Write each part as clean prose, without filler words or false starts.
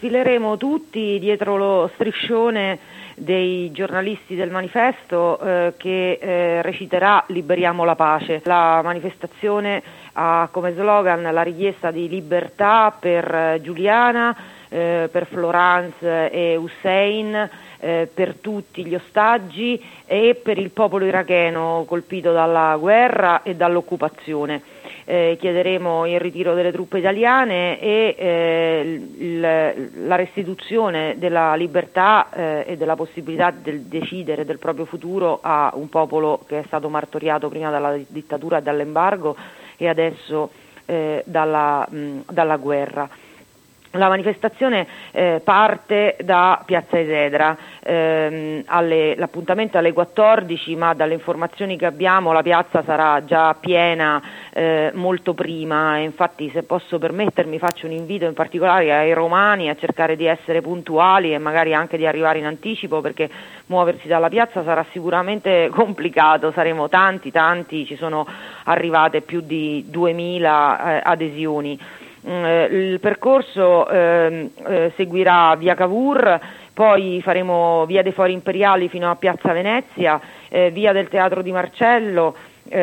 sfileremo tutti dietro lo striscione dei giornalisti del manifesto che reciterà "Liberiamo la pace". La manifestazione ha come slogan la richiesta di libertà per Giuliana, per Florence e Hussein, per tutti gli ostaggi e per il popolo iracheno colpito dalla guerra e dall'occupazione. Chiederemo il ritiro delle truppe italiane e la restituzione della libertà e della possibilità di decidere del proprio futuro a un popolo che è stato martoriato prima dalla dittatura e dall'embargo e adesso dalla guerra. La manifestazione parte da Piazza Esedra, l'appuntamento è alle 14, ma dalle informazioni che abbiamo la piazza sarà già piena molto prima, e infatti, se posso permettermi, faccio un invito in particolare ai romani a cercare di essere puntuali e magari anche di arrivare in anticipo, perché muoversi dalla piazza sarà sicuramente complicato, saremo tanti, ci sono arrivate più di 2000 adesioni. Il percorso seguirà via Cavour, poi faremo via dei Fori Imperiali fino a Piazza Venezia, via del Teatro di Marcello,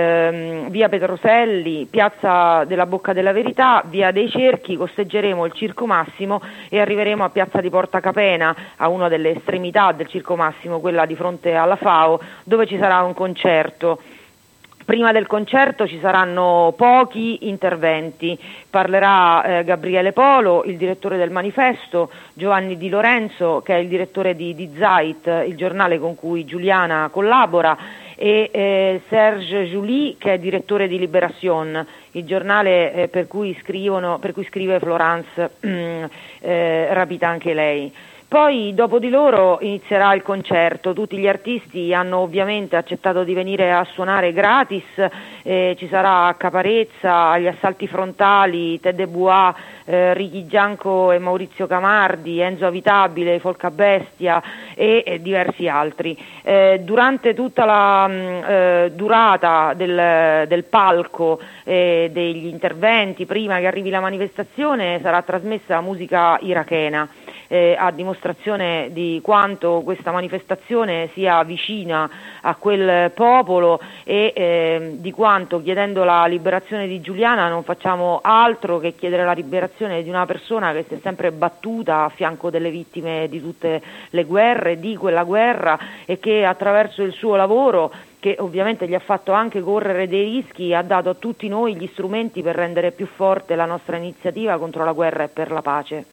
via Petroselli, piazza della Bocca della Verità, via dei Cerchi, costeggeremo il Circo Massimo e arriveremo a piazza di Porta Capena, a una delle estremità del Circo Massimo, quella di fronte alla FAO, dove ci sarà un concerto. Prima del concerto ci saranno pochi interventi, parlerà Gabriele Polo, il direttore del manifesto, Giovanni Di Lorenzo, che è il direttore di Zeit, il giornale con cui Giuliana collabora, e Serge Julie, che è direttore di Libération, il giornale per cui scrive Florence, rapita anche lei. Poi dopo di loro inizierà il concerto, tutti gli artisti hanno ovviamente accettato di venire a suonare gratis, ci sarà Caparezza, Gli Assalti Frontali, Ted De Bois, Ricky Gianco e Maurizio Camardi, Enzo Avitabile, Folca Bestia e diversi altri. Durante tutta la durata del palco degli interventi, prima che arrivi la manifestazione, sarà trasmessa musica irachena. A dimostrazione di quanto questa manifestazione sia vicina a quel popolo e di quanto, chiedendo la liberazione di Giuliana, non facciamo altro che chiedere la liberazione di una persona che si è sempre battuta a fianco delle vittime di tutte le guerre, di quella guerra, e che attraverso il suo lavoro, che ovviamente gli ha fatto anche correre dei rischi, ha dato a tutti noi gli strumenti per rendere più forte la nostra iniziativa contro la guerra e per la pace.